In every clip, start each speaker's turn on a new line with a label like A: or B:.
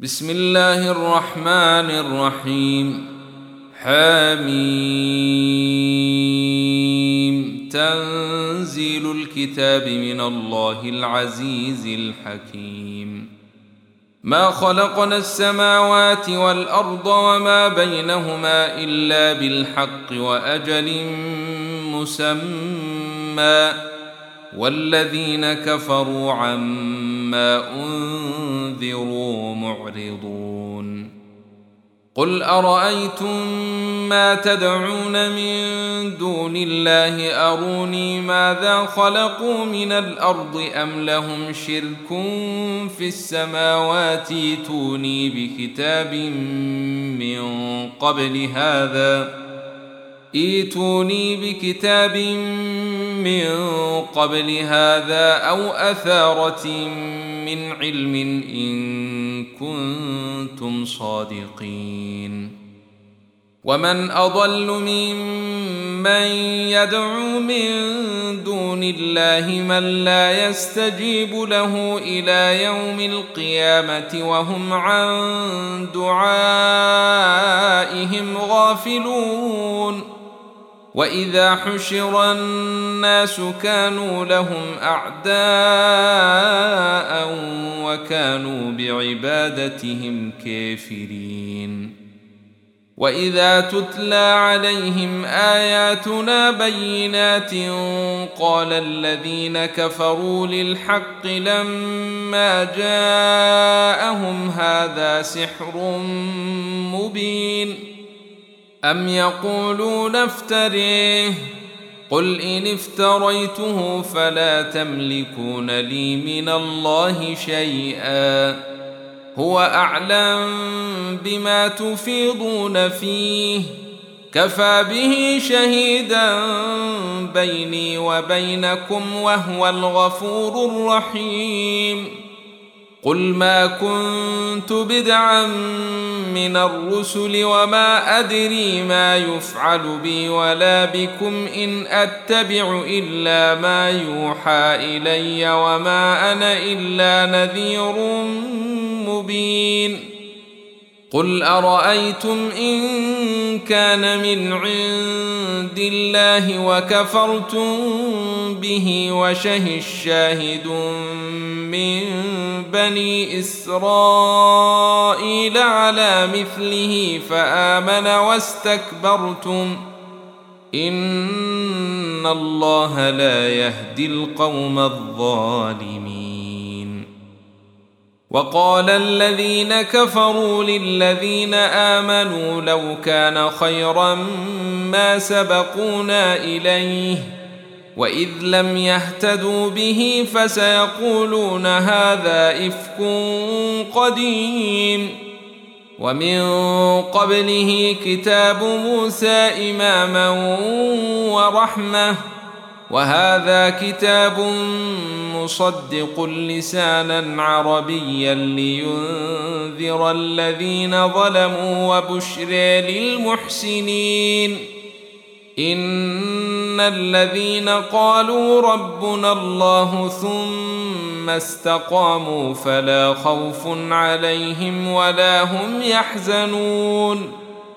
A: بسم الله الرحمن الرحيم. حميم. تنزيل الكتاب من الله العزيز الحكيم. ما خلقنا السماوات والأرض وما بينهما إلا بالحق وأجل مسمى، والذين كفروا عما أنذروا معرضون. قل أرأيتم ما تدعون من دون الله أروني ماذا خلقوا من الأرض أم لهم شرك في السماوات ائتوني بكتاب من قبل هذا أو أثارة من علم إن كنتم صادقين. ومن أضل ممن يدعو من دون الله من لا يستجيب له إلى يوم القيامة وهم عن دعائهم غافلون. وإذا حشر الناس كانوا لهم أعداء وكانوا بعبادتهم كافرين. وإذا تتلى عليهم آياتنا بينات قال الذين كفروا للحق لما جاءهم هذا سحر مبين. أم يقولون افتريه قل إن افتريته فلا تملكون لي من الله شيئا هو أعلم بما تفيضون فيه كفى به شهيدا بيني وبينكم وهو الغفور الرحيم. قل ما كنت بدعا من الرسل وما أدري ما يفعل بي ولا بكم إن أتبع إلا ما يوحى إلي وما أنا إلا نذير مبين. قل أرأيتم إن كان من عند الله وكفرتم به وشهد شاهد من بني إسرائيل على مثله فآمن واستكبرتم إن الله لا يهدي القوم الظالمين. وقال الذين كفروا للذين آمنوا لو كان خيرا ما سبقونا إليه وإذ لم يهتدوا به فسيقولون هذا إفك قديم. ومن قبله كتاب موسى إماما ورحمة وهذا كتاب مصدق لسانا عربيا لينذر الذين ظلموا وبشرى للمحسنين. إن الذين قالوا ربنا الله ثم استقاموا فلا خوف عليهم ولا هم يحزنون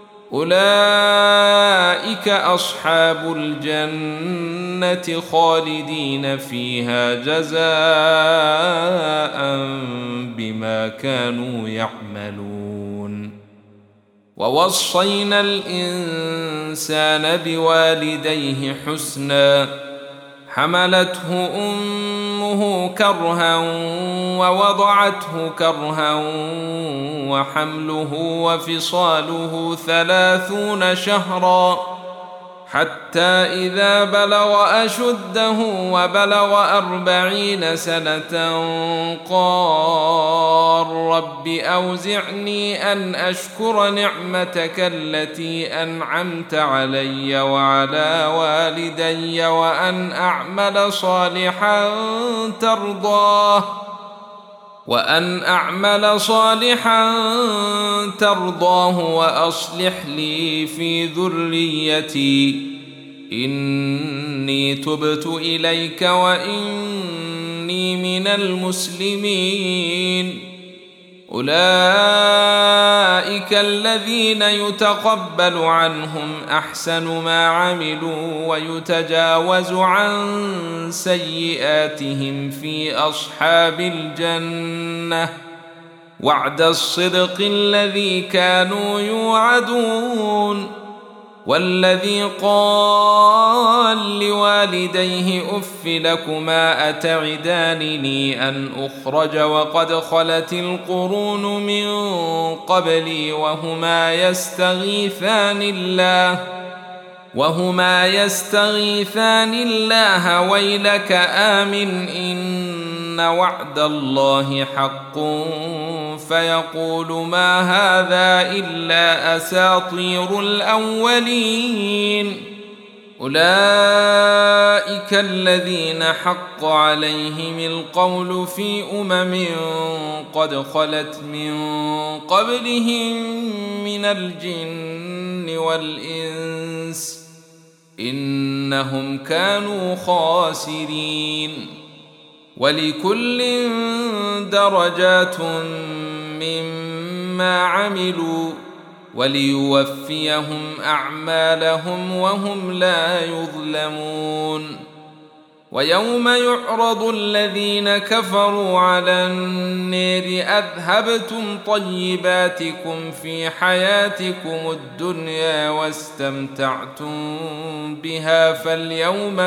A: أولئك أصحاب الجنة خالدين فيها جزاء بما كانوا يعملون. ووصينا الإنسان بوالديه حسنا حملته أمه كرها ووضعته كرها وحمله وفصاله 30 شهرا حتى إذا بلغ أشده وبلغ 40 سنة قال رب أوزعني أن أشكر نعمتك التي أنعمت علي وعلى والدي وأن أعمل صالحا ترضاه وأصلح لي في ذريتي إني تبت إليك وإني من المسلمين أولئك الذين يتقبل عنهم أحسن ما عملوا ويتجاوز عن سيئاتهم في أصحاب الجنة وعد الصدق الذي كانوا يوعدون. والذي قال لوالديه أف لكما أتعدانني أن أخرج وقد خلت القرون من قبلي وهما يستغيثان الله ويلك آمن إن وعد الله حق فيقول ما هذا إلا أساطير الأولين. أولئك الذين حق عليهم القول في قد خلت من قبلهم من الجن والإنس إنهم كانوا خاسرين. ولكل درجات مما عملوا وليوفيهم أعمالهم وهم لا يظلمون. ويوم يعرض الذين كفروا على النار أذهبتم طيباتكم في حياتكم الدنيا واستمتعتم بها فاليوم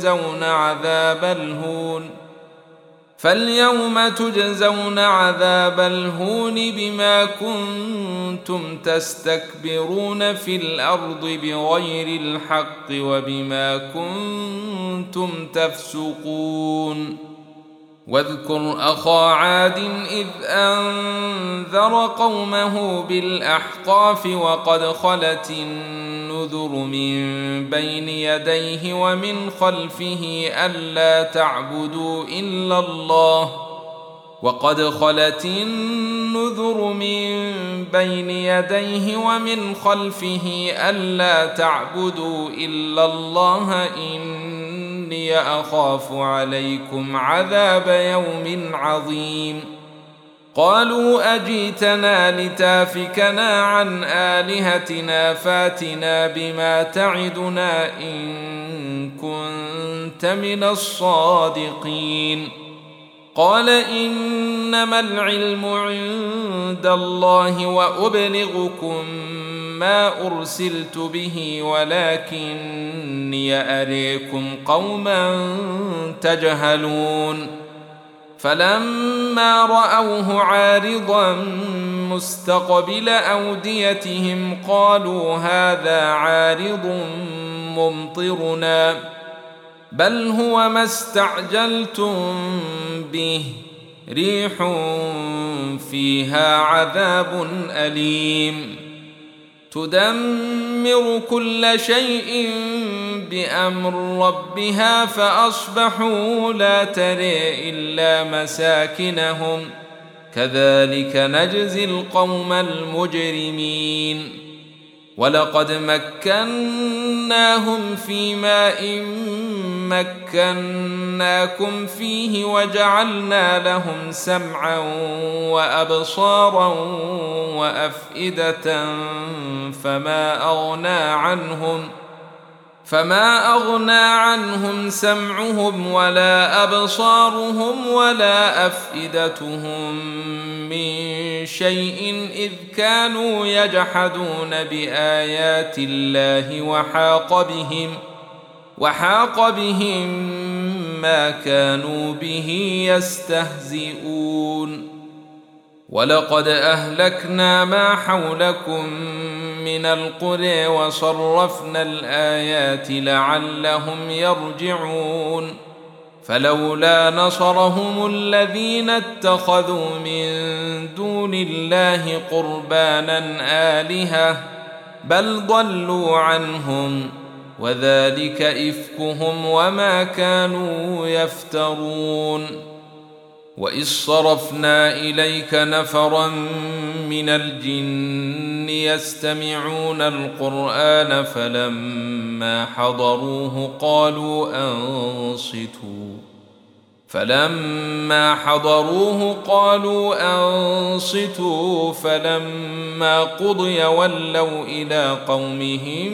A: تجزون عذاب الهون بما كنتم تستكبرون في الأرض بغير الحق وبما كنتم تفسقون. واذكر أخا عاد إذ أنذر قومه بالأحقاف وقد خلت النذر من بين يديه ومن خلفه ألا تعبدوا إلا الله إني أخاف عليكم عذاب يوم عظيم. قالوا أجيتنا لتافكنا عن آلهتنا فاتنا بما تعدنا إن كنت من الصادقين. قال إنما العلم عند الله وأبلغكم ما أرسلت به ولكني أريكم قوما تجهلون. فلما رأوه عارضا مستقبل أوديتهم قالوا هذا عارض ممطرنا بل هو ما استعجلتم به ريح فيها عذاب أليم تدمر كل شيء بأمر ربها فأصبحوا لا ترى إلا مساكنهم كذلك نجزي القوم المجرمين. ولقد مكناهم في ماء مكناكم فيه وجعلنا لهم سمعا وأبصارا وأفئدة فما أغنى عنهم سمعهم ولا أبصارهم ولا أفئدتهم من شيء إذ كانوا يجحدون بآيات الله وحاق بهم ما كانوا به يستهزئون. ولقد أهلكنا ما حولكم من القرى وصرفنا الآيات لعلهم يرجعون. فلولا نصرهم الذين اتخذوا من دون الله قربانا آلهة بل ضلوا عنهم وذلك إفكهم وما كانوا يفترون. وإذ صرفنا إليك نفرا من الجن يستمعون القرآن فلما حضروه قالوا أنصتوا فلما حضروه قالوا أنصتوا فلما قضي ولوا إلى قومهم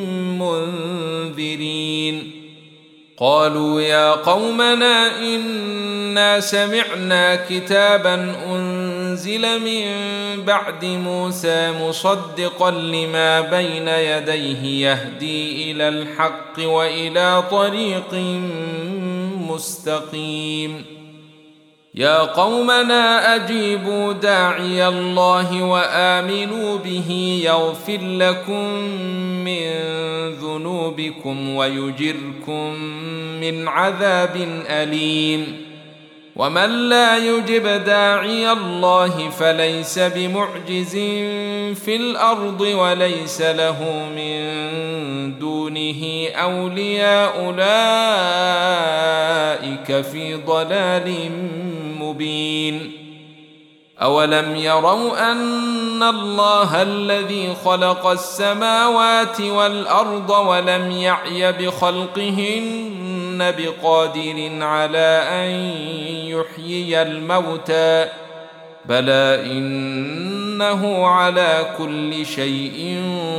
A: منذرين قالوا يا قومنا إنا سمعنا كتابا أنزل من بعد موسى مصدقا لما بين يديه يهدي إلى الحق وإلى طريق مستقيم يا قومنا أجيبوا داعي الله وآمنوا به يغفر لكم من ذنوبكم ويجركم من عذاب أليم ومن لا يجب داعي الله فليس بمعجز في الأرض وليس له من دونه أولياء أولئك في ضلال مبين أولم يروا أن الله الذي خلق السماوات والأرض ولم يعي بخلقهن بقادر على أن يحيي الموتى بلى إنه على كل شيء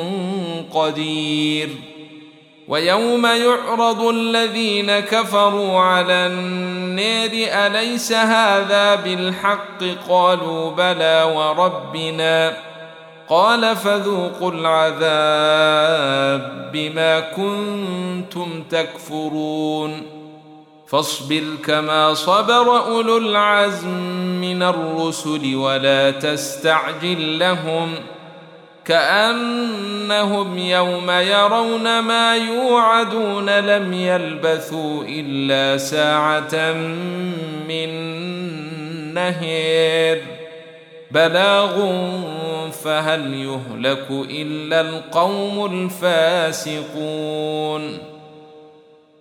A: قدير ويوم يعرض الذين كفروا على النار أليس هذا بالحق قالوا بلى وربنا قال فذوقوا العذاب بما كنتم تكفرون فاصبر كما صبر أولو العزم من الرسل ولا تستعجل لهم كأنهم يوم يرون ما يوعدون لم يلبثوا إلا ساعة من نهار بلاغ فهل يهلك إلا القوم الفاسقون